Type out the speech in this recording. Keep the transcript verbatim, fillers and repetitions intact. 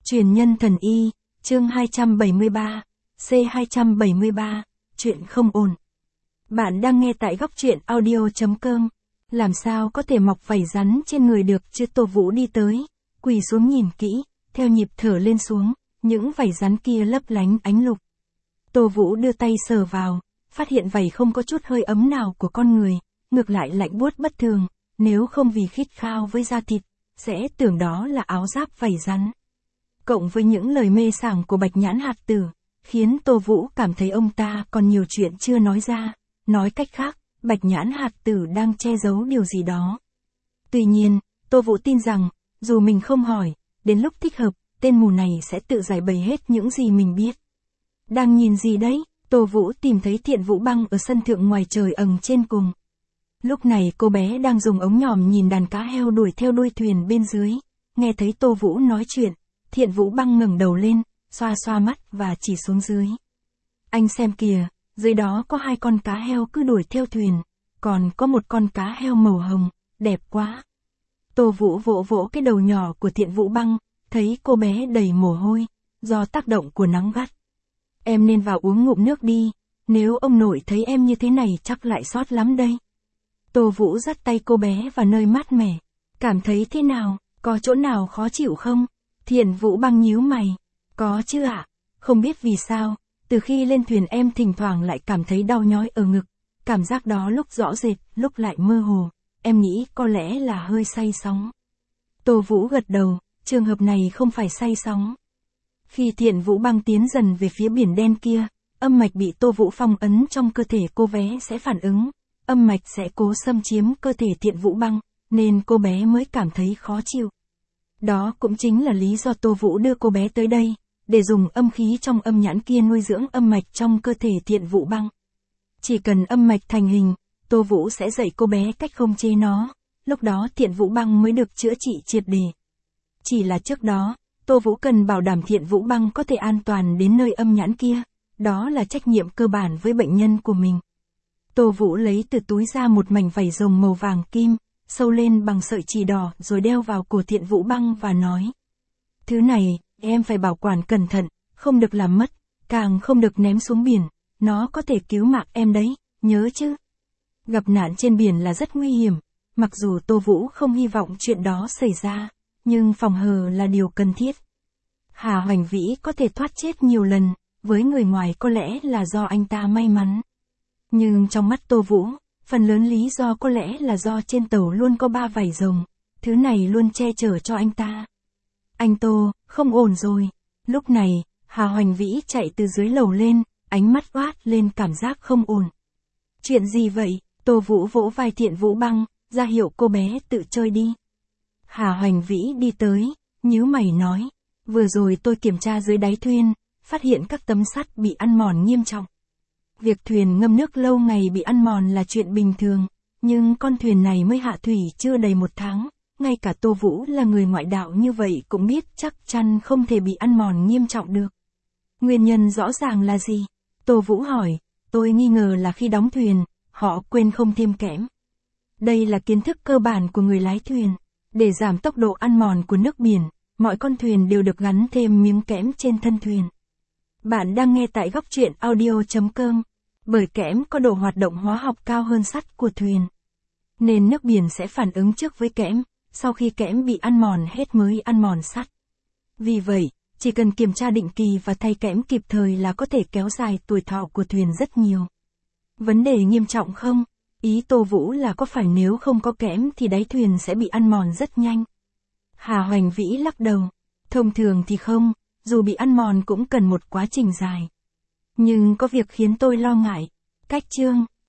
Truyền nhân thần y, chương hai trăm bảy mươi ba, C hai trăm bảy mươi ba, chuyện không ổn. Bạn đang nghe tại góc truyện audio chấm com. Làm sao có thể mọc vảy rắn trên người được chứ? Tô Vũ đi tới, quỳ xuống nhìn kỹ, theo nhịp thở lên xuống, những vảy rắn kia lấp lánh ánh lục. Tô Vũ đưa tay sờ vào, phát hiện vảy không có chút hơi ấm nào của con người, ngược lại lạnh buốt bất thường, nếu không vì khít khao với da thịt, sẽ tưởng đó là áo giáp vảy rắn. Cộng với những lời mê sảng của Bạch Nhãn Hạt Tử, khiến Tô Vũ cảm thấy ông ta còn nhiều chuyện chưa nói ra, nói cách khác, Bạch Nhãn Hạt Tử đang che giấu điều gì đó. Tuy nhiên, Tô Vũ tin rằng, dù mình không hỏi, đến lúc thích hợp, tên mù này sẽ tự giải bày hết những gì mình biết. Đang nhìn gì đấy? Tô Vũ tìm thấy Thiện Vũ Băng ở sân thượng ngoài trời ầng trên cùng. Lúc này cô bé đang dùng ống nhòm nhìn đàn cá heo đuổi theo đuôi thuyền bên dưới, nghe thấy Tô Vũ nói chuyện, Thiện Vũ Băng ngẩng đầu lên, xoa xoa mắt và chỉ xuống dưới. Anh xem kìa, dưới đó có hai con cá heo cứ đuổi theo thuyền, còn có một con cá heo màu hồng, đẹp quá. Tô Vũ vỗ vỗ cái đầu nhỏ của Thiện Vũ Băng, thấy cô bé đầy mồ hôi, do tác động của nắng gắt. Em nên vào uống ngụm nước đi, nếu ông nội thấy em như thế này chắc lại sót lắm đây. Tô Vũ dắt tay cô bé vào nơi mát mẻ. Cảm thấy thế nào, có chỗ nào khó chịu không? Thiện Vũ Băng nhíu mày. Có chứ ạ, à? Không biết vì sao, từ khi lên thuyền em thỉnh thoảng lại cảm thấy đau nhói ở ngực. Cảm giác đó lúc rõ rệt, lúc lại mơ hồ. Em nghĩ có lẽ là hơi say sóng. Tô Vũ gật đầu, trường hợp này không phải say sóng. Khi Thiện Vũ Băng tiến dần về phía biển đen kia, âm mạch bị Tô Vũ phong ấn trong cơ thể cô bé sẽ phản ứng. Âm mạch sẽ cố xâm chiếm cơ thể Thiện Vũ Băng, nên cô bé mới cảm thấy khó chịu. Đó cũng chính là lý do Tô Vũ đưa cô bé tới đây, để dùng âm khí trong âm nhãn kia nuôi dưỡng âm mạch trong cơ thể Thiện Vũ Băng. Chỉ cần âm mạch thành hình, Tô Vũ sẽ dạy cô bé cách khống chế nó, lúc đó Thiện Vũ Băng mới được chữa trị triệt để. Chỉ là trước đó, Tô Vũ cần bảo đảm Thiện Vũ Băng có thể an toàn đến nơi âm nhãn kia, đó là trách nhiệm cơ bản với bệnh nhân của mình. Tô Vũ lấy từ túi ra một mảnh vảy rồng màu vàng kim, sâu lên bằng sợi chỉ đỏ rồi đeo vào cổ Thiện Vũ Băng và nói. Thứ này, em phải bảo quản cẩn thận, không được làm mất, càng không được ném xuống biển, nó có thể cứu mạng em đấy, nhớ chứ. Gặp nạn trên biển là rất nguy hiểm, mặc dù Tô Vũ không hy vọng chuyện đó xảy ra, nhưng phòng hờ là điều cần thiết. Hà Hoành Vĩ có thể thoát chết nhiều lần, với người ngoài có lẽ là do anh ta may mắn. Nhưng trong mắt Tô Vũ, phần lớn lý do có lẽ là do trên tàu luôn có ba vảy rồng, thứ này luôn che chở cho anh ta. Anh Tô, không ổn rồi. Lúc này, Hà Hoành Vĩ chạy từ dưới lầu lên, ánh mắt oát lên cảm giác không ổn. Chuyện gì vậy? Tô Vũ vỗ vai Thiện Vũ Băng, ra hiệu cô bé tự chơi đi. Hà Hoành Vĩ đi tới, nhíu mày nói, vừa rồi tôi kiểm tra dưới đáy thuyền, phát hiện các tấm sắt bị ăn mòn nghiêm trọng. Việc thuyền ngâm nước lâu ngày bị ăn mòn là chuyện bình thường, nhưng con thuyền này mới hạ thủy chưa đầy một tháng, ngay cả Tô Vũ là người ngoại đạo như vậy cũng biết chắc chắn không thể bị ăn mòn nghiêm trọng được. Nguyên nhân rõ ràng là gì? Tô Vũ hỏi, tôi nghi ngờ là khi đóng thuyền, họ quên không thêm kẽm. Đây là kiến thức cơ bản của người lái thuyền, để giảm tốc độ ăn mòn của nước biển, mọi con thuyền đều được gắn thêm miếng kẽm trên thân thuyền. Bạn đang nghe tại góc truyện audio chấm com, bởi kẽm có độ hoạt động hóa học cao hơn sắt của thuyền. Nên nước biển sẽ phản ứng trước với kẽm, sau khi kẽm bị ăn mòn hết mới ăn mòn sắt. Vì vậy, chỉ cần kiểm tra định kỳ và thay kẽm kịp thời là có thể kéo dài tuổi thọ của thuyền rất nhiều. Vấn đề nghiêm trọng không? Ý Tô Vũ là có phải nếu không có kẽm thì đáy thuyền sẽ bị ăn mòn rất nhanh? Hà Hoành Vĩ lắc đầu. Thông thường thì không, dù bị ăn mòn cũng cần một quá trình dài. Nhưng có việc khiến tôi lo ngại. Cách chương